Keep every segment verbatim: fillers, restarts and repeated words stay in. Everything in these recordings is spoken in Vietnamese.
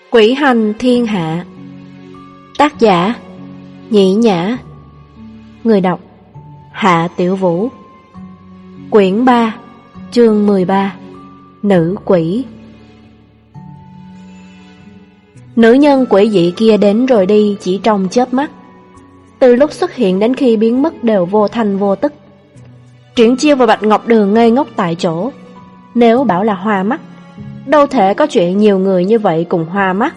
Quỷ hành thiên hạ. Tác giả Nhĩ Nhã. Người đọc Hạ Tiểu Vũ. Quyển ba, chương mười ba. Nữ quỷ. Nữ nhân quỷ dị kia đến rồi đi chỉ trong chớp mắt. Từ lúc xuất hiện đến khi biến mất đều vô thanh vô tức. Triển Chiêu và Bạch Ngọc Đường ngây ngốc tại chỗ. Nếu bảo là hoa mắt, đâu thể có chuyện nhiều người như vậy cùng hoa mắt.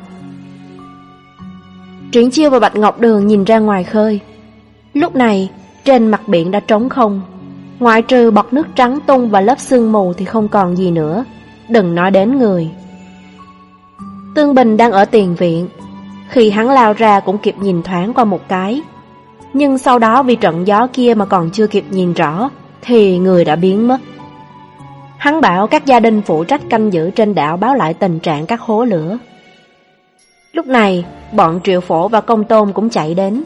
Triển Chiêu và Bạch Ngọc Đường nhìn ra ngoài khơi. Lúc này trên mặt biển đã trống không, ngoại trừ bọt nước trắng tung và lớp sương mù thì không còn gì nữa, đừng nói đến người. Tương Bình đang ở tiền viện, khi hắn lao ra cũng kịp nhìn thoáng qua một cái, nhưng sau đó vì trận gió kia mà còn chưa kịp nhìn rõ thì người đã biến mất. Hắn bảo các gia đình phụ trách canh giữ trên đảo báo lại tình trạng các hố lửa. Lúc này bọn Triệu Phổ và Công Tôn cũng chạy đến.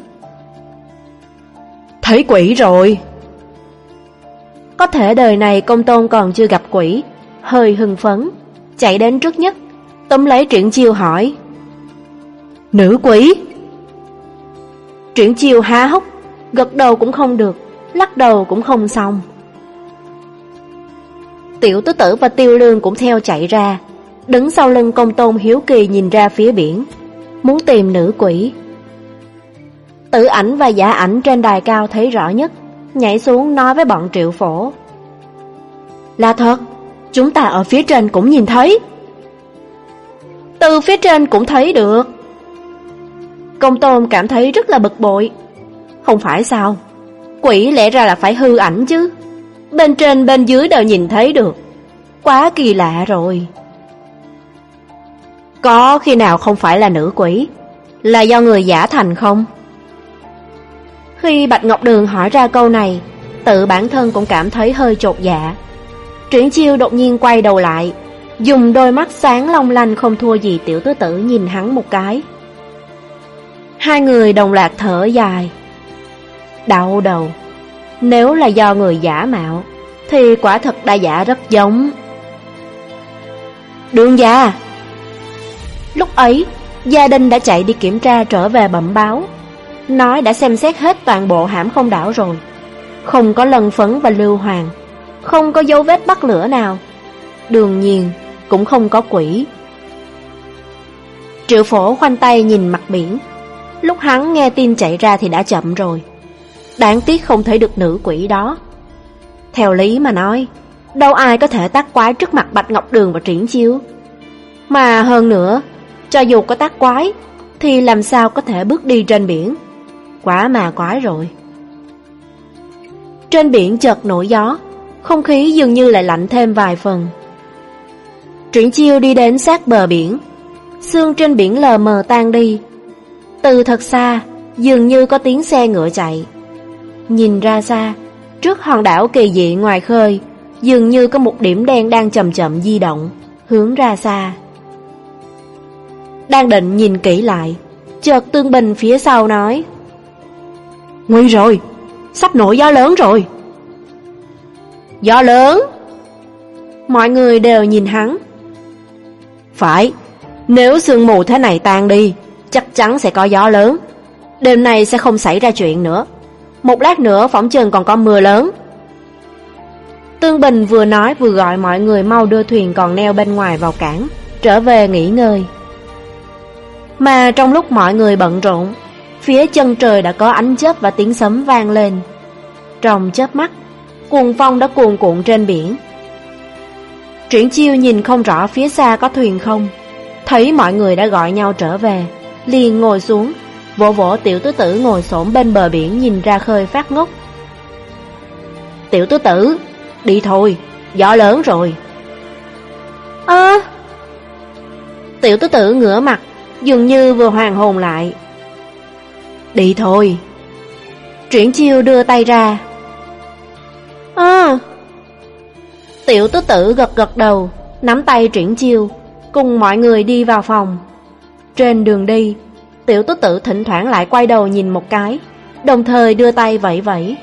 Thấy quỷ rồi. Có thể đời này Công Tôn còn chưa gặp quỷ, hơi hưng phấn, chạy đến trước nhất, túm lấy Triển Chiêu hỏi: Nữ quỷ? Triển Chiêu há hốc, gật đầu cũng không được, lắc đầu cũng không xong. Tiểu Tứ Tử và Tiêu Lương cũng theo chạy ra, đứng sau lưng Công Tôn hiếu kỳ nhìn ra phía biển, muốn tìm nữ quỷ. Tử Ảnh và Giả Ảnh trên đài cao thấy rõ nhất, nhảy xuống nói với bọn Triệu Phổ: Là thật, chúng ta ở phía trên cũng nhìn thấy. Từ phía trên cũng thấy được. Công Tôn cảm thấy rất là bực bội. Không phải sao, quỷ lẽ ra là phải hư ảnh chứ, bên trên bên dưới đều nhìn thấy được, quá kỳ lạ rồi. Có khi nào không phải là nữ quỷ, là do người giả thành không? Khi Bạch Ngọc Đường hỏi ra câu này, tự bản thân cũng cảm thấy hơi chột dạ. Triển Chiêu đột nhiên quay đầu lại, dùng đôi mắt sáng long lanh không thua gì Tiểu Tứ Tử nhìn hắn một cái. Hai người đồng loạt thở dài. Đau đầu. Nếu là do người giả mạo thì quả thật đã giả rất giống. Đường gia. Lúc ấy gia đình đã chạy đi kiểm tra trở về bẩm báo, nói đã xem xét hết toàn bộ hãm không đảo rồi, không có lân phấn và lưu hoàng, không có dấu vết bắt lửa nào, đương nhiên cũng không có quỷ. Triệu Phổ khoanh tay nhìn mặt biển. Lúc hắn nghe tin chạy ra thì đã chậm rồi. Đáng tiếc không thấy được nữ quỷ đó. Theo lý mà nói, đâu ai có thể tác quái trước mặt Bạch Ngọc Đường và Triển Chiêu. Mà hơn nữa, cho dù có tác quái thì làm sao có thể bước đi trên biển. Quá mà quái rồi. Trên biển chợt nổi gió, không khí dường như lại lạnh thêm vài phần. Triển Chiêu đi đến sát bờ biển. Sương trên biển lờ mờ tan đi. Từ thật xa dường như có tiếng xe ngựa chạy. Nhìn ra xa, trước hòn đảo kỳ dị ngoài khơi, dường như có một điểm đen đang chậm chậm di động, hướng ra xa. Đang định nhìn kỹ lại, chợt Tương Bình phía sau nói: Nguy rồi, sắp nổi gió lớn rồi. Gió lớn? Mọi người đều nhìn hắn. Phải, nếu sương mù thế này tan đi, chắc chắn sẽ có gió lớn. Đêm nay sẽ không xảy ra chuyện nữa. Một lát nữa phỏng chừng còn có mưa lớn. Tương Bình vừa nói vừa gọi mọi người mau đưa thuyền còn neo bên ngoài vào cảng, trở về nghỉ ngơi. Mà trong lúc mọi người bận rộn, phía chân trời đã có ánh chớp và tiếng sấm vang lên. Trong chớp mắt, cuồng phong đã cuồn cuộn trên biển. Triển Chiêu nhìn không rõ phía xa có thuyền không, thấy mọi người đã gọi nhau trở về, liền ngồi xuống, vỗ vỗ Tiểu Tứ Tử ngồi xổm bên bờ biển nhìn ra khơi phát ngốc. Tiểu Tứ Tử, đi thôi, gió lớn rồi. Ơ à, Tiểu Tứ Tử ngửa mặt, dường như vừa hoàn hồn lại. Đi thôi. Triển Chiêu đưa tay ra. Ơ à. Tiểu Tứ Tử gật gật đầu, nắm tay Triển Chiêu, cùng mọi người đi vào phòng. Trên đường đi, Tiểu Tứ Tử thỉnh thoảng lại quay đầu nhìn một cái, đồng thời đưa tay vẫy vẫy.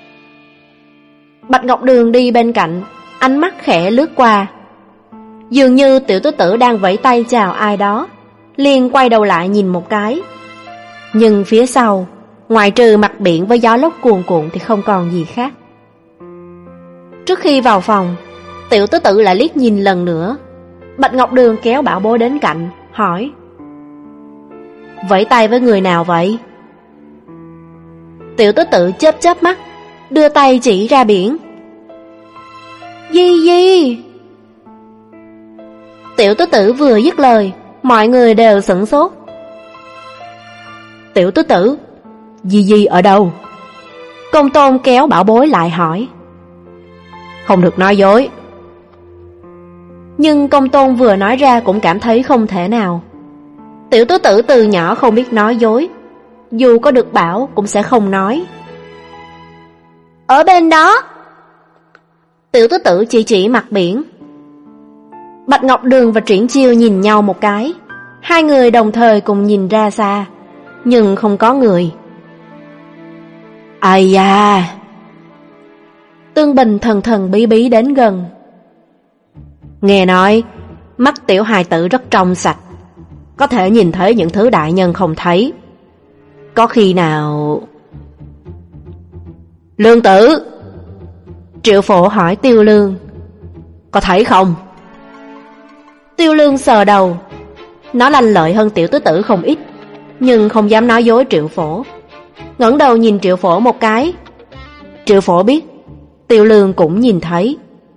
Bạch Ngọc Đường đi bên cạnh, ánh mắt khẽ lướt qua. Dường như Tiểu Tứ Tử đang vẫy tay chào ai đó, liền quay đầu lại nhìn một cái. Nhưng phía sau, ngoại trừ mặt biển với gió lốc cuồn cuộn thì không còn gì khác. Trước khi vào phòng, Tiểu Tứ Tử lại liếc nhìn lần nữa. Bạch Ngọc Đường kéo Bảo Bối đến cạnh, hỏi: vẫy tay với người nào vậy? Tiểu Tứ Tử chớp chớp mắt, đưa tay chỉ ra biển. Di Di. Tiểu Tứ Tử vừa dứt lời, mọi người đều sửng sốt. Tiểu Tứ Tử, Di Di ở đâu? Công Tôn kéo Bảo Bối lại hỏi. Không được nói dối. Nhưng Công Tôn vừa nói ra cũng cảm thấy không thể nào. Tiểu Tứ Tử từ nhỏ không biết nói dối, dù có được bảo cũng sẽ không nói. Ở bên đó. Tiểu Tứ Tử chỉ chỉ mặt biển. Bạch Ngọc Đường và Triển Chiêu nhìn nhau một cái. Hai người đồng thời cùng nhìn ra xa, nhưng không có người. Ai da. Tương Bình thần thần bí bí đến gần. Nghe nói mắt tiểu hài tử rất trong sạch, có thể nhìn thấy những thứ đại nhân không thấy. Có khi nào... Lương Tử. Triệu Phổ hỏi Tiêu Lương. Có thấy không? Tiêu Lương sờ đầu. Nó lanh lợi hơn Tiểu Tứ Tử không ít, nhưng không dám nói dối Triệu Phổ. Ngẩng đầu nhìn Triệu Phổ một cái. Triệu Phổ biết Tiêu Lương cũng nhìn thấy.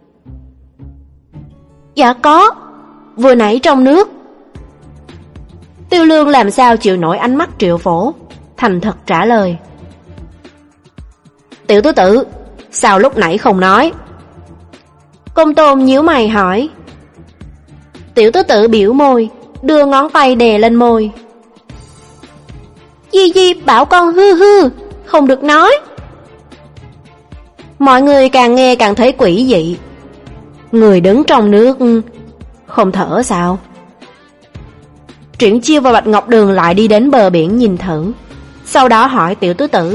Dạ có, vừa nãy trong nước. Tiêu Lương làm sao chịu nổi ánh mắt Triệu Phổ, thành thật trả lời. Tiểu Tứ Tử, sao lúc nãy không nói? Công Tôn nhíu mày hỏi. Tiểu Tứ Tử biểu môi, đưa ngón tay đè lên môi. Di Di bảo con hư hư, không được nói. Mọi người càng nghe càng thấy quỷ dị. Người đứng trong nước không thở sao? Triển Chiêu và Bạch Ngọc Đường lại đi đến bờ biển nhìn thử, sau đó hỏi Tiểu Tứ Tử.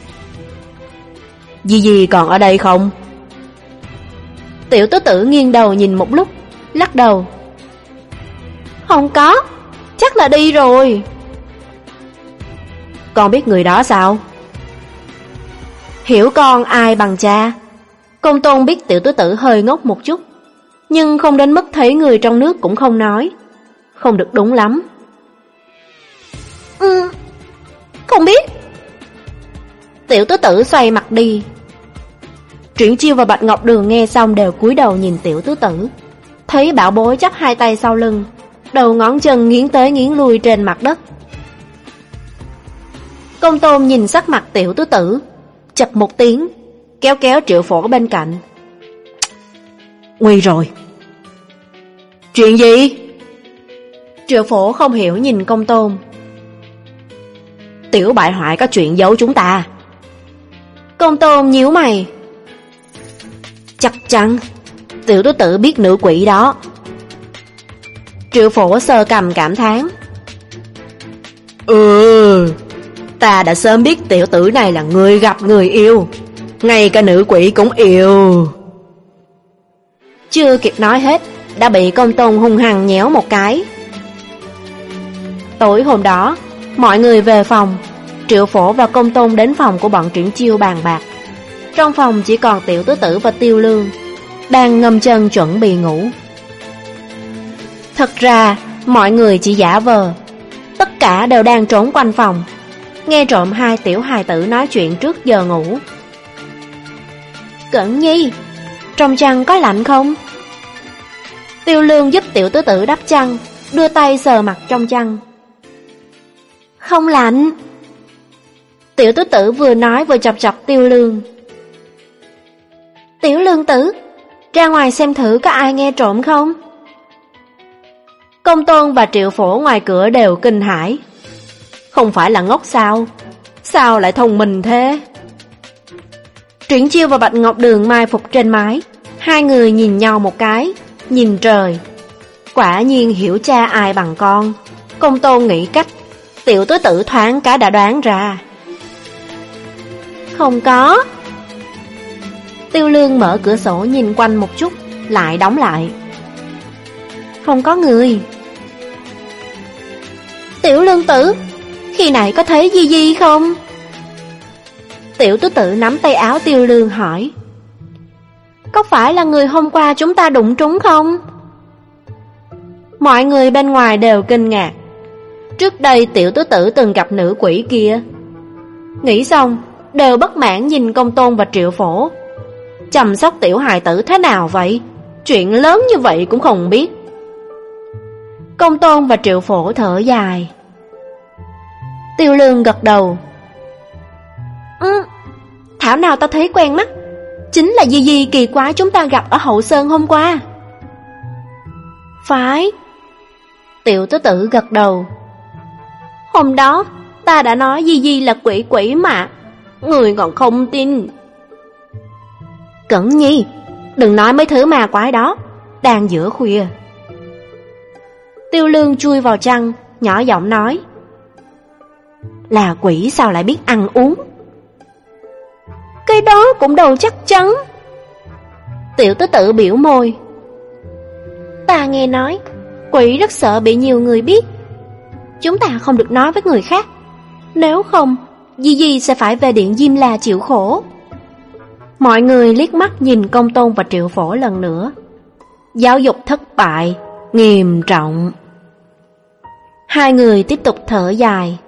Di Di còn ở đây không? Tiểu Tứ Tử nghiêng đầu nhìn một lúc, lắc đầu. Không có, chắc là đi rồi. Con biết người đó sao? Hiểu con ai bằng cha. Công Tôn biết Tiểu Tứ Tử hơi ngốc một chút, nhưng không đến mức thấy người trong nước cũng không nói. Không được đúng lắm. Ừ, không biết. Tiểu Tứ Tử xoay mặt đi. Triển Chiêu và Bạch Ngọc Đường nghe xong đều cúi đầu nhìn Tiểu Tứ Tử. Thấy Bảo Bối chắp hai tay sau lưng, đầu ngón chân nghiến tới nghiến lui trên mặt đất. Công Tôn nhìn sắc mặt Tiểu Tứ Tử, chật một tiếng, kéo kéo Triệu Phổ bên cạnh. Nguy rồi. Chuyện gì? Triệu Phổ không hiểu nhìn Công Tôn. Tiểu bại hoại có chuyện giấu chúng ta. Công Tôn nhíu mày. Chắc chắn Tiểu Tứ Tử biết nữ quỷ đó. Triệu Phổ sờ cằm cảm thán. Ừ, ta đã sớm biết tiểu tử này là người gặp người yêu, ngay cả nữ quỷ cũng yêu. Chưa kịp nói hết, đã bị Công Tôn hung hăng nhéo một cái. Tối hôm đó, mọi người về phòng. Triệu Phổ và Công Tôn đến phòng của bọn Triển Chiêu bàn bạc. Trong phòng chỉ còn Tiểu Tứ Tử và Tiêu Lương, đang ngâm chân chuẩn bị ngủ. Thật ra, mọi người chỉ giả vờ. Tất cả đều đang trốn quanh phòng, nghe trộm hai tiểu hài tử nói chuyện trước giờ ngủ. Cẩn Nhi, trong chăn có lạnh không? Tiêu Lương giúp Tiểu Tứ Tử đắp chăn, đưa tay sờ mặt trong chăn. Không lạnh. Tiểu Tứ Tử vừa nói vừa chọc chọc Tiêu Lương. Tiểu Lương tử, ra ngoài xem thử có ai nghe trộm không? Công Tôn và Triệu Phổ ngoài cửa đều kinh hãi. Không phải là ngốc sao? Sao lại thông minh thế? Triển Chiêu và Bạch Ngọc Đường mai phục trên mái. Hai người nhìn nhau một cái, nhìn trời. Quả nhiên hiểu cha ai bằng con. Công Tôn nghĩ cách, Tiểu Tứ Tử thoáng cái đã đoán ra. Không có. Tiêu Lương mở cửa sổ nhìn quanh một chút, lại đóng lại. Không có người. Tiểu Lương tử, khi nãy có thấy Di Di không? Tiểu Tứ Tự nắm tay áo Tiêu Lương hỏi. Có phải là người hôm qua chúng ta đụng trúng không? Mọi người bên ngoài đều kinh ngạc. Trước đây Tiểu Tứ Tự từng gặp nữ quỷ kia. Nghĩ xong, đều bất mãn nhìn Công Tôn và Triệu Phổ. Chăm sóc tiểu hài tử thế nào vậy? Chuyện lớn như vậy cũng không biết. Công Tôn và Triệu Phổ thở dài. Tiêu Lương gật đầu. Ừ, thảo nào ta thấy quen mắt. Chính là Di Di kỳ quái chúng ta gặp ở Hậu Sơn hôm qua. Phải. Tiểu Tứ Tự gật đầu. Hôm đó ta đã nói Di Di là quỷ quỷ mà, người còn không tin. Cẩn Nhi, đừng nói mấy thứ ma quái đó, đang giữa khuya. Tiêu Lương chui vào chăn, nhỏ giọng nói. Là quỷ sao lại biết ăn uống? Cái đó cũng đâu chắc chắn. Tiểu Tứ Tự biểu môi. Ta nghe nói quỷ rất sợ bị nhiều người biết. Chúng ta không được nói với người khác, nếu không Di Di sẽ phải về điện Diêm La chịu khổ. Mọi người liếc mắt nhìn Công Tôn và Triệu Phổ lần nữa. Giáo dục thất bại nghiêm trọng. Hai người tiếp tục thở dài.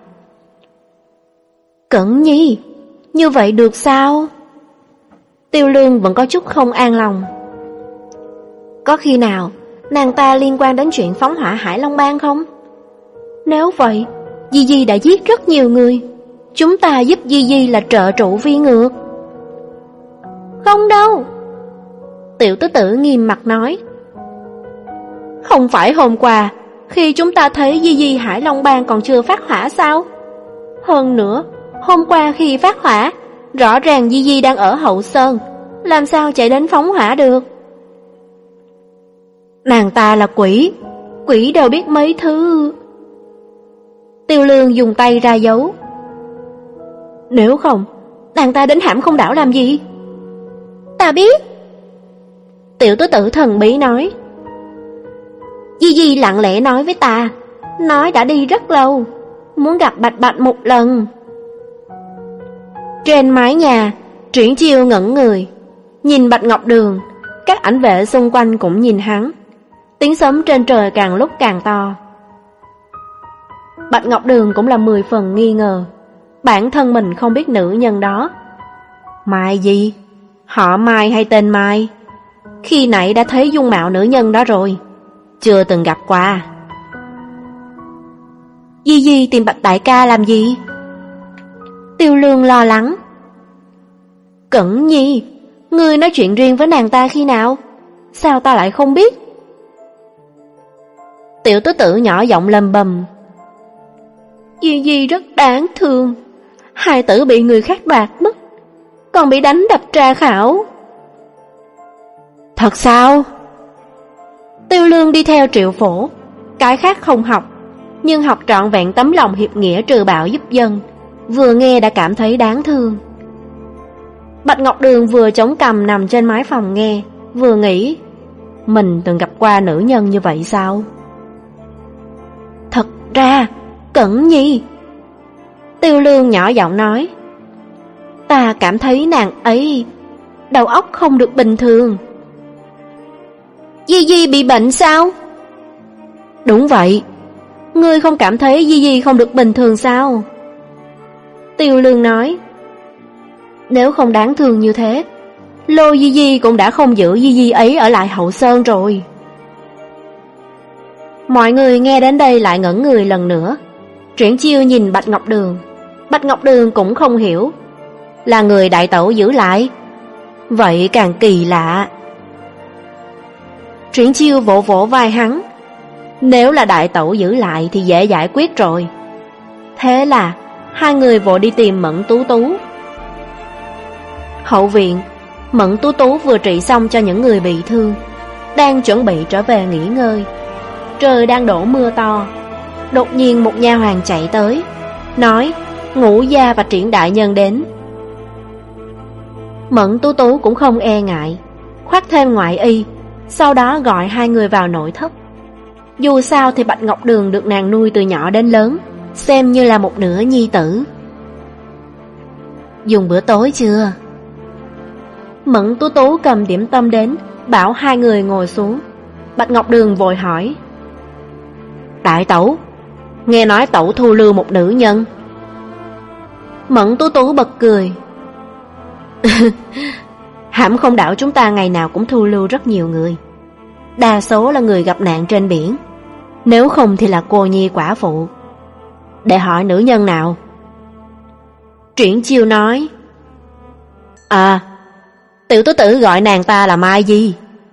Cẩn Nhi, như vậy được sao? Tiêu Lương vẫn có chút không an lòng. Có khi nào nàng ta liên quan đến chuyện phóng hỏa Hải Long Bang không? Nếu vậy, Di Di đã giết rất nhiều người, chúng ta giúp Di Di là trợ trụ vi ngược. Không đâu. Tiểu Tứ Tự nghiêm mặt nói. Không phải hôm qua khi chúng ta thấy Di Di Hải Long Bang còn chưa phát hỏa sao? Hơn nữa, hôm qua khi phát hỏa, rõ ràng Di Di đang ở Hậu Sơn, làm sao chạy đến phóng hỏa được? Nàng ta là quỷ, quỷ đều biết mấy thứ. Tiêu Lương dùng tay ra dấu. Nếu không, nàng ta đến Hãm Không Đảo làm gì? Ta biết. Tiểu Tứ Tự thần bí nói. Di Di lặng lẽ nói với ta, nói đã đi rất lâu, muốn gặp Bạch Bạch một lần. Trên mái nhà, Triển Chiêu ngẩn người, nhìn Bạch Ngọc Đường, các ảnh vệ xung quanh cũng nhìn hắn. Tiếng sấm trên trời càng lúc càng to. Bạch Ngọc Đường cũng là mười phần nghi ngờ, bản thân mình không biết nữ nhân đó. Mai gì? Họ Mai hay tên Mai? Khi nãy đã thấy dung mạo nữ nhân đó rồi, chưa từng gặp qua. Di Di tìm Bạch đại ca làm gì? Tiêu Lương lo lắng. Cẩn Nhi, ngươi nói chuyện riêng với nàng ta khi nào? Sao ta lại không biết? Tiểu Tứ Tự nhỏ giọng lầm bầm. Di Di rất đáng thương, hai tử bị người khác đoạt mất, còn bị đánh đập tra khảo. Thật sao? Tiêu Lương đi theo Triệu Phổ, cái khác không học, nhưng học trọn vẹn tấm lòng hiệp nghĩa trừ bạo giúp dân, vừa nghe đã cảm thấy đáng thương. Bạch Ngọc Đường vừa chống cằm nằm trên mái phòng nghe, vừa nghĩ, mình từng gặp qua nữ nhân như vậy sao? Thật ra, Cẩn Nhi, Tiêu Lương nhỏ giọng nói, ta cảm thấy nàng ấy đầu óc không được bình thường. Di Di bị bệnh sao? Đúng vậy. Ngươi không cảm thấy Di Di không được bình thường sao? Tiêu Lương nói. Nếu không đáng thương như thế, Lô Di Di cũng đã không giữ Di Di ấy ở lại Hậu Sơn rồi. Mọi người nghe đến đây lại ngẩn người lần nữa. Triển Chiêu nhìn Bạch Ngọc Đường. Bạch Ngọc Đường cũng không hiểu. Là người đại tẩu giữ lại, vậy càng kỳ lạ. Triển Chiêu vỗ vỗ vai hắn. Nếu là đại tẩu giữ lại thì dễ giải quyết rồi. Thế là hai người vội đi tìm Mẫn Tú Tú. Hậu viện, Mẫn Tú Tú vừa trị xong cho những người bị thương, đang chuẩn bị trở về nghỉ ngơi. Trời đang đổ mưa to. Đột nhiên một nha hoàn chạy tới, nói Ngũ gia và Triển đại nhân đến. Mẫn Tú Tú cũng không e ngại, khoác thêm ngoại y, sau đó gọi hai người vào nội thất. Dù sao thì Bạch Ngọc Đường được nàng nuôi từ nhỏ đến lớn, xem như là một nửa nhi tử. Dùng bữa tối chưa? Mẫn Tú Tú cầm điểm tâm đến, bảo hai người ngồi xuống. Bạch Ngọc Đường vội hỏi: Đại tẩu, nghe nói tẩu thu lưu một nữ nhân. Mẫn Tú Tú bật cười. Hãm Không Đảo chúng ta ngày nào cũng thu lưu rất nhiều người, đa số là người gặp nạn trên biển, nếu không thì là cô nhi quả phụ. Để hỏi nữ nhân nào? Triển Chiêu nói: À, Tiểu Tứ Tử gọi nàng ta là Mai Di.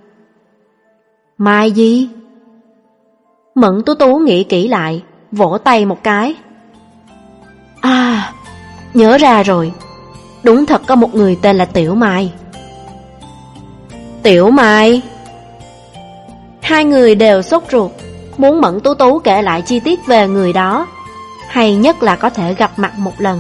Mai Di? Mẫn Tú Tú nghĩ kỹ lại, vỗ tay một cái. À, nhớ ra rồi, đúng thật có một người tên là Tiểu Mai. Tiểu Mai? Hai người đều sốt ruột, muốn Mẫn Tú Tú kể lại chi tiết về người đó, hay nhất là có thể gặp mặt một lần.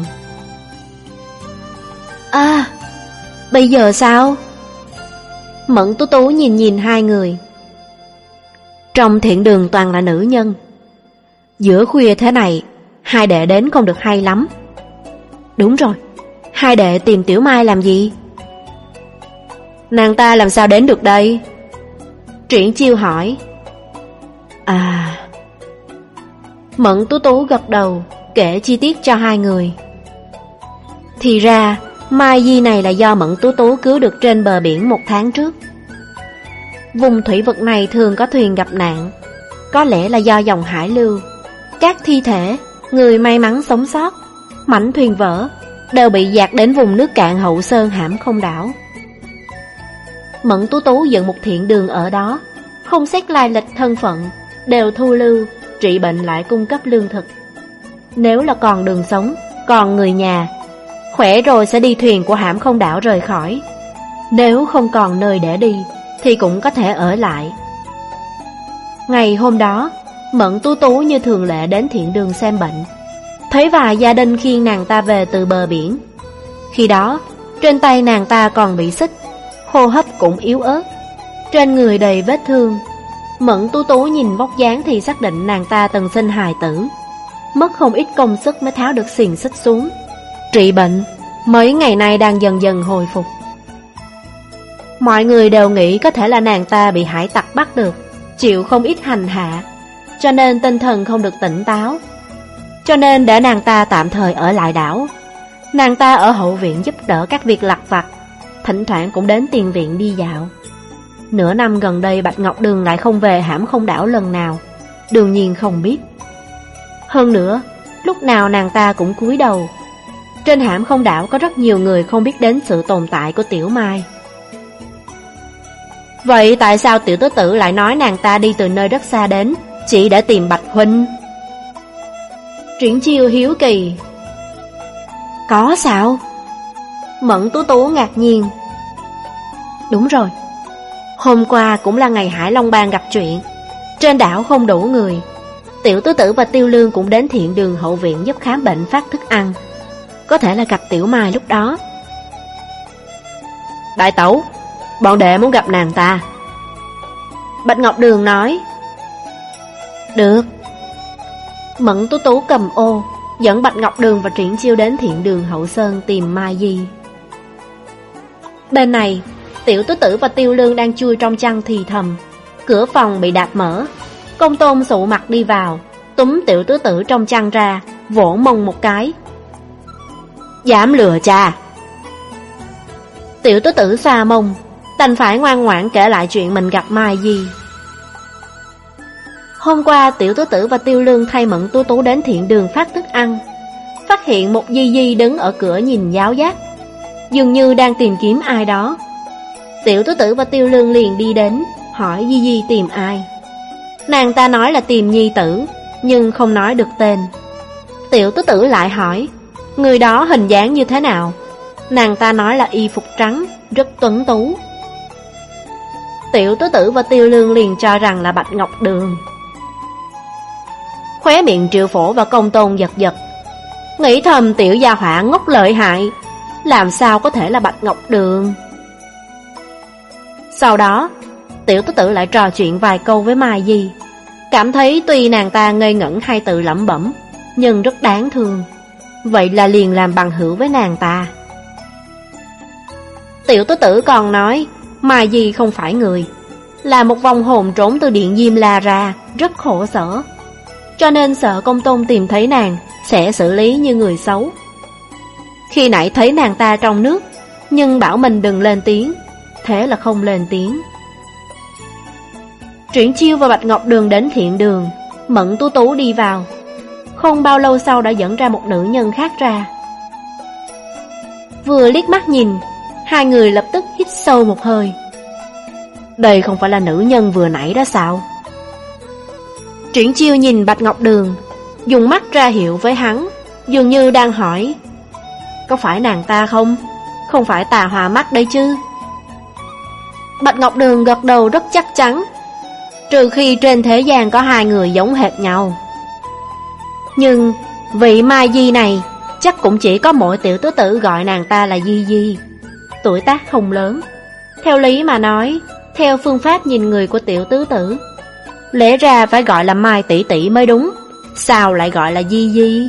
À, bây giờ sao? Mẫn Tú Tú nhìn nhìn hai người. Trong thiện đường toàn là nữ nhân, giữa khuya thế này hai đệ đến không được hay lắm. Đúng rồi, hai đệ tìm Tiểu Mai làm gì? Nàng ta làm sao đến được đây? Triển Chiêu hỏi. À, Mẫn Tú Tú gật đầu, kể chi tiết cho hai người. Thì ra Mai Di này là do Mẫn Tú Tú cứu được trên bờ biển một tháng trước. Vùng thủy vực này thường có thuyền gặp nạn, có lẽ là do dòng hải lưu. Các thi thể, người may mắn sống sót, mảnh thuyền vỡ đều bị dạt đến vùng nước cạn Hậu Sơn Hãm Không Đảo. Mẫn Tú Tú dựng một thiện đường ở đó, không xét lai lịch thân phận, đều thu lưu, trị bệnh lại cung cấp lương thực. Nếu là còn đường sống, còn người nhà, khỏe rồi sẽ đi thuyền của Hãm Không Đảo rời khỏi. Nếu không còn nơi để đi thì cũng có thể ở lại. Ngày hôm đó, Mẫn Tú Tú như thường lệ đến thiện đường xem bệnh, thấy vài gia đình khiêng nàng ta về từ bờ biển. Khi đó, trên tay nàng ta còn bị xích, hô hấp cũng yếu ớt, trên người đầy vết thương. Mẫn Tú Tú nhìn vóc dáng thì xác định nàng ta từng sinh hài tử, mất không ít công sức mới tháo được xiềng xích xuống. Trị bệnh, mấy ngày nay đang dần dần hồi phục. Mọi người đều nghĩ có thể là nàng ta bị hải tặc bắt được, chịu không ít hành hạ, cho nên tinh thần không được tỉnh táo. Cho nên để nàng ta tạm thời ở lại đảo. Nàng ta ở hậu viện giúp đỡ các việc lặt vặt, thỉnh thoảng cũng đến tiền viện đi dạo. Nửa năm gần đây Bạch Ngọc Đường lại không về Hãm Không Đảo lần nào, đương nhiên không biết. Hơn nữa, lúc nào nàng ta cũng cúi đầu. Trên Hãm Không Đảo có rất nhiều người không biết đến sự tồn tại của Tiểu Mai. Vậy tại sao Tiểu Tứ Tử lại nói nàng ta đi từ nơi rất xa đến, chỉ để tìm Bạch Huynh? Triển Chiêu hiếu kỳ. Có sao? Mẫn Tú Tú ngạc nhiên. Đúng rồi, hôm qua cũng là ngày Hải Long Bang gặp chuyện, trên đảo không đủ người. Tiểu Tứ Tử và Tiêu Lương cũng đến thiện đường hậu viện giúp khám bệnh phát thức ăn, có thể là gặp Tiểu Mai lúc đó. Đại tẩu, bọn đệ muốn gặp nàng ta. Bạch Ngọc Đường nói. Được. Mẫn Tú Tú cầm ô, dẫn Bạch Ngọc Đường và Triển Chiêu đến thiện đường Hậu Sơn tìm Mai Di. Bên này, Tiểu Tứ Tử và Tiêu Lương đang chui trong chăn thì thầm. Cửa phòng bị đạp mở, Công Tôn sụ mặt đi vào, túm Tiểu Tứ Tử trong chăn ra, vỗ mông một cái. Dám lừa cha. Tiểu Tứ Tử xoa mông, đành phải ngoan ngoãn kể lại chuyện mình gặp Mai Di. Hôm qua Tiểu Tứ Tử và Tiêu Lương thay Mẫn Tú Tú đến thiện đường phát thức ăn, phát hiện một Di Di đứng ở cửa nhìn giáo giác, dường như đang tìm kiếm ai đó. Tiểu Tứ Tử và Tiêu Lương liền đi đến, hỏi Di Di tìm ai. Nàng ta nói là tìm nhi tử, nhưng không nói được tên. Tiểu Tứ Tử lại hỏi, người đó hình dáng như thế nào? Nàng ta nói là y phục trắng, rất tuấn tú. Tiểu Tứ Tử và Tiêu Lương liền cho rằng là Bạch Ngọc Đường. Khóe miệng Triệu Phổ và Công Tôn giật giật, nghĩ thầm tiểu gia họa ngốc lợi hại, làm sao có thể là Bạch Ngọc Đường. Sau đó Tiểu Tứ Tử lại trò chuyện vài câu với Mai Di, cảm thấy tuy nàng ta ngây ngẩn hay tự lẩm bẩm, nhưng rất đáng thương. Vậy là liền làm bằng hữu với nàng ta. Tiểu tứ tử còn nói Mai Di không phải người, là một vong hồn trốn từ điện Diêm La ra, rất khổ sở, cho nên sợ Công Tôn tìm thấy nàng sẽ xử lý như người xấu. Khi nãy thấy nàng ta trong nước, nhưng bảo mình đừng lên tiếng, thế là không lên tiếng. Triển Chiêu và Bạch Ngọc Đường đến thiện đường, Mẫn Tú Tú đi vào. Không bao lâu sau đã dẫn ra một nữ nhân khác ra. Vừa liếc mắt nhìn, hai người lập tức hít sâu một hơi. Đây không phải là nữ nhân vừa nãy đó sao? Triển Chiêu nhìn Bạch Ngọc Đường, dùng mắt ra hiệu với hắn, dường như đang hỏi: có phải nàng ta không? Không phải tà hòa mắt đây chứ? Bạch Ngọc Đường gật đầu rất chắc chắn, trừ khi trên thế gian có hai người giống hệt nhau. Nhưng vị Mai Di này chắc cũng chỉ có mỗi tiểu tứ tử gọi nàng ta là Di Di, tuổi tác không lớn. Theo lý mà nói, theo phương pháp nhìn người của tiểu tứ tử, lẽ ra phải gọi là Mai tỷ tỷ mới đúng, sao lại gọi là Di Di?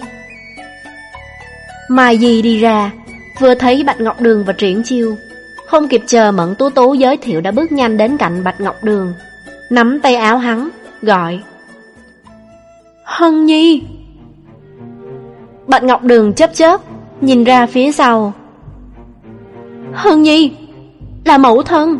Mai Di đi ra, vừa thấy Bạch Ngọc Đường và Triển Chiêu, không kịp chờ Mẫn Tú Tú giới thiệu đã bước nhanh đến cạnh Bạch Ngọc Đường, nắm tay áo hắn, gọi: Hân Nhi. Bạch Ngọc Đường chớp chớp, nhìn ra phía sau. Hân Nhi, là mẫu thân.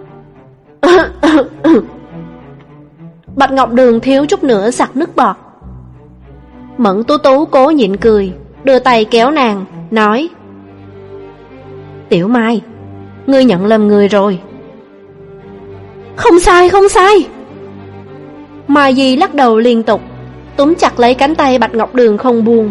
Bạch Ngọc Đường thiếu chút nữa sặc nước bọt. Mẫn Tú Tú cố nhịn cười, đưa tay kéo nàng, nói: Tiểu Mai, ngươi nhận lầm người rồi. Không sai, không sai. Mai Di lắc đầu liên tục, túm chặt lấy cánh tay Bạch Ngọc Đường không buông.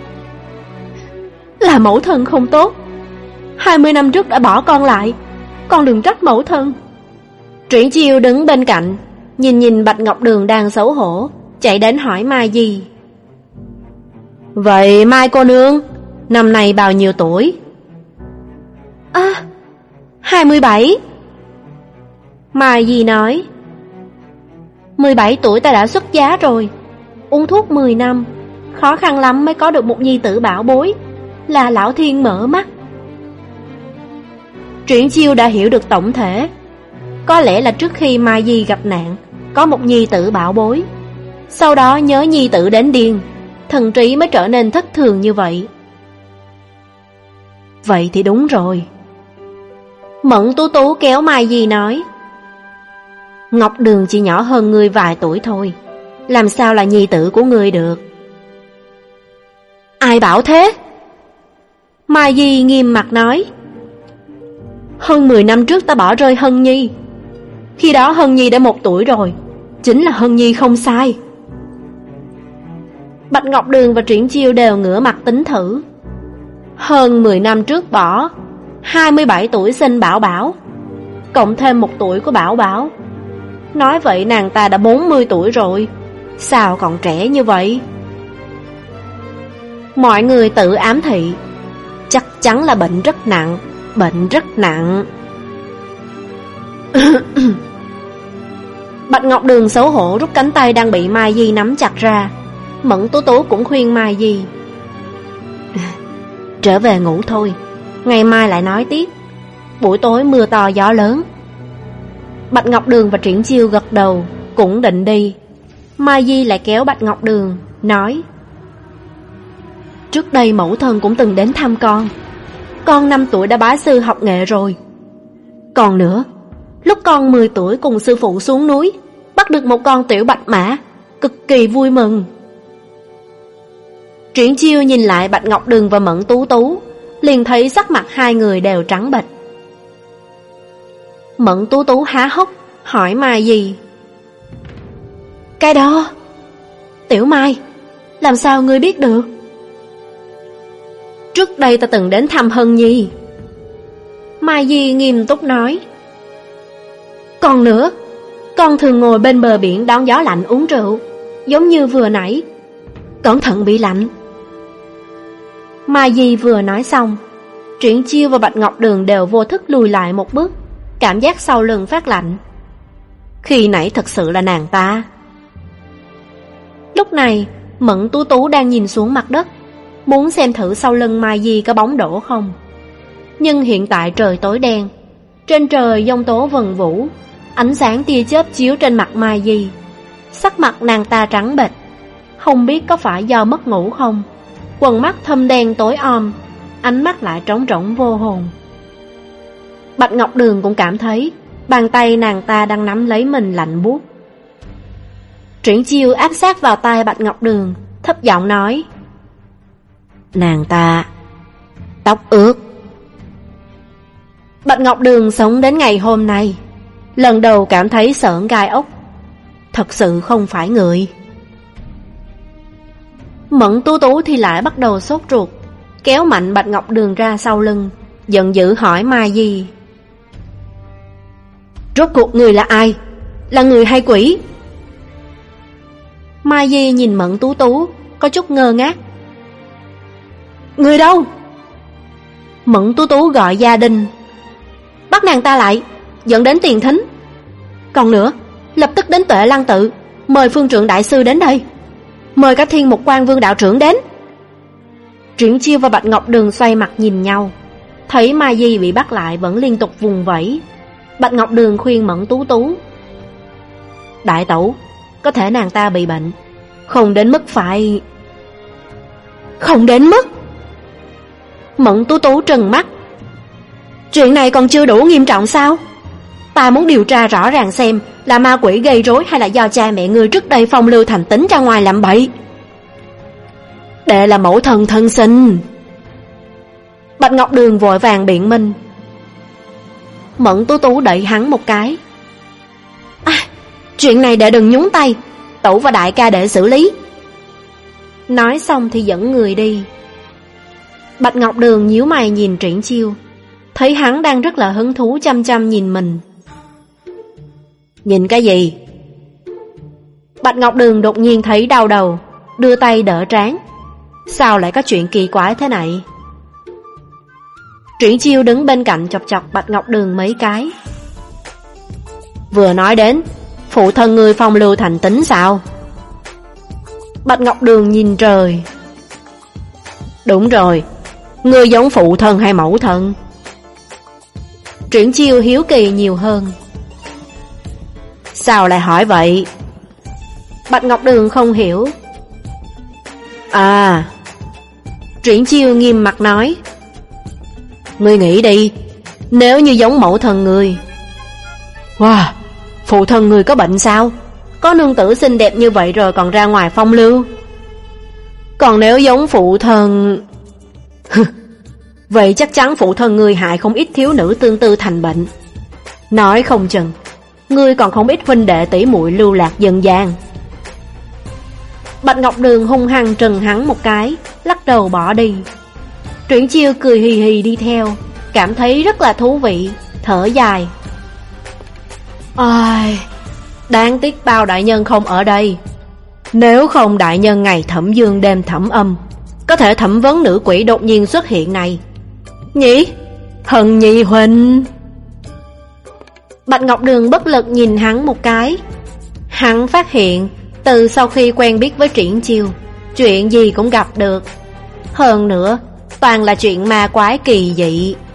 Là mẫu thân không tốt, hai mươi năm trước đã bỏ con lại, con đừng trách mẫu thân. Triển Chiêu đứng bên cạnh, nhìn nhìn Bạch Ngọc Đường đang xấu hổ, chạy đến hỏi Mai Di: Vậy Mai cô nương, năm nay bao nhiêu tuổi? À, hai mươi bảy. Mai Di nói: mười bảy tuổi ta đã xuất giá rồi, uống thuốc mười năm, khó khăn lắm mới có được một nhi tử bảo bối, là lão thiên mở mắt. Triển Chiêu đã hiểu được tổng thể. Có lẽ là trước khi Mai Di gặp nạn, có một nhi tử bảo bối, sau đó nhớ nhi tử đến điên, thần trí mới trở nên thất thường như vậy. Vậy thì đúng rồi. Mẫn Tú Tú kéo Mai Di nói: Ngọc Đường chỉ nhỏ hơn ngươi vài tuổi thôi, làm sao là nhi tử của ngươi được? Ai bảo thế? Mai Di nghiêm mặt nói: Hơn mười năm trước ta bỏ rơi Hân Nhi, khi đó Hân Nhi đã một tuổi rồi, chính là Hân Nhi không sai. Bạch Ngọc Đường và Triển Chiêu đều ngửa mặt tính thử. Hơn mười năm trước bỏ, hai mươi bảy tuổi sinh Bảo Bảo, cộng thêm một tuổi của Bảo Bảo, nói vậy nàng ta đã bốn mươi tuổi rồi, sao còn trẻ như vậy? Mọi người tự ám thị, chắc chắn là bệnh rất nặng, bệnh rất nặng. Bạch Ngọc Đường xấu hổ rút cánh tay đang bị Mai Di nắm chặt ra. Mẫn Tú Tú cũng khuyên Mai Di: Trở về ngủ thôi, ngày mai lại nói tiếp, buổi tối mưa to gió lớn. Bạch Ngọc Đường và Triển Chiêu gật đầu, cũng định đi. Mai Di lại kéo Bạch Ngọc Đường, nói: Trước đây mẫu thân cũng từng đến thăm con, con năm tuổi đã bái sư học nghệ rồi. Còn nữa, lúc con mười tuổi cùng sư phụ xuống núi, bắt được một con tiểu bạch mã, cực kỳ vui mừng. Triển Chiêu nhìn lại Bạch Ngọc Đường và Mẫn Tú Tú, liền thấy sắc mặt hai người đều trắng bệch. Mẫn Tú Tú há hốc, hỏi Mai Di: Cái đó, Tiểu Mai, làm sao ngươi biết được? Trước đây ta từng đến thăm Hân Nhi. Mai Di nghiêm túc nói: Còn nữa, con thường ngồi bên bờ biển đón gió lạnh uống rượu, giống như vừa nãy, cẩn thận bị lạnh. Mai Di vừa nói xong, Triển Chiêu và Bạch Ngọc Đường đều vô thức lùi lại một bước, cảm giác sau lưng phát lạnh. Khi nãy thật sự là nàng ta. Lúc này Mẫn Tú Tú đang nhìn xuống mặt đất, muốn xem thử sau lưng Mai Di có bóng đổ không. Nhưng hiện tại trời tối đen, trên trời giông tố vần vũ, ánh sáng tia chớp chiếu trên mặt Mai Di. Sắc mặt nàng ta trắng bệch, không biết có phải do mất ngủ không. Quần mắt thâm đen tối om, ánh mắt lại trống rỗng vô hồn. Bạch Ngọc Đường cũng cảm thấy bàn tay nàng ta đang nắm lấy mình lạnh buốt. Triển Chiêu áp sát vào tai Bạch Ngọc Đường, thấp giọng nói: nàng ta tóc ướt. Bạch Ngọc Đường sống đến ngày hôm nay, lần đầu cảm thấy sởn gai ốc. Thật sự không phải người. Mẫn Tú Tú thì lại bắt đầu sốt ruột, kéo mạnh Bạch Ngọc Đường ra sau lưng, giận dữ hỏi Mai Di: rốt cuộc người là ai? Là người hay quỷ? Mai Di nhìn Mẫn Tú Tú, có chút ngơ ngác. Người đâu? Mẫn Tú Tú gọi gia đình, bắt nàng ta lại, dẫn đến tiền thính. Còn nữa, lập tức đến Tuệ Lăng tự, mời Phương Trượng đại sư đến đây. Mời cả Thiên Mục Quan Vương đạo trưởng đến. Triển Chiêu và Bạch Ngọc Đường xoay mặt nhìn nhau, thấy Mai Di bị bắt lại vẫn liên tục vùng vẫy. Bạch Ngọc Đường khuyên Mẫn Tú Tú: đại tẩu, có thể nàng ta bị bệnh, không đến mức phải... Không đến mức? Mẫn Tú Tú trừng mắt: chuyện này còn chưa đủ nghiêm trọng sao? Ta muốn điều tra rõ ràng xem là ma quỷ gây rối hay là do cha mẹ ngươi trước đây phong lưu thành tính ra ngoài làm bậy. Đệ là mẫu thần thân sinh. Bạch Ngọc Đường vội vàng biện minh. Mẫn Tú Tú đẩy hắn một cái: à, chuyện này đệ đừng nhúng tay, tẩu và đại ca đệ xử lý. Nói xong thì dẫn người đi. Bạch Ngọc Đường nhíu mày nhìn Triển Chiêu, thấy hắn đang rất là hứng thú chăm chăm nhìn mình. Nhìn cái gì? Bạch Ngọc Đường đột nhiên thấy đau đầu, đưa tay đỡ trán. Sao lại có chuyện kỳ quái thế này? Triển Chiêu đứng bên cạnh chọc chọc Bạch Ngọc Đường mấy cái. Vừa nói đến phụ thân ngươi phong lưu thành tính sao? Bạch Ngọc Đường nhìn trời. Đúng rồi, ngươi giống phụ thân hay mẫu thân? Triển Chiêu hiếu kỳ nhiều hơn. Sao lại hỏi vậy? Bạch Ngọc Đường không hiểu. À, Triển Chiêu nghiêm mặt nói: ngươi nghĩ đi, nếu như giống mẫu thân ngươi. Wow, phụ thân ngươi có bệnh sao? Có nương tử xinh đẹp như vậy rồi còn ra ngoài phong lưu? Còn nếu giống phụ thân... vậy chắc chắn phụ thân ngươi hại không ít thiếu nữ tương tư thành bệnh. Nói không chừng ngươi còn không ít huynh đệ tỷ muội lưu lạc dân gian. Bạch Ngọc Đường hung hăng trừng hắn một cái, lắc đầu bỏ đi. Triển Chiêu cười hì hì đi theo, cảm thấy rất là thú vị, thở dài. Ai, đáng tiếc Bao đại nhân không ở đây. Nếu không đại nhân ngày thẩm dương đêm thẩm âm, có thể thẩm vấn nữ quỷ đột nhiên xuất hiện này. Nhỉ? Hân Nhi huynh. Bạch Ngọc Đường bất lực nhìn hắn một cái. Hắn phát hiện từ sau khi quen biết với Triển Chiêu, chuyện gì cũng gặp được. Hơn nữa toàn là chuyện ma quái kỳ dị.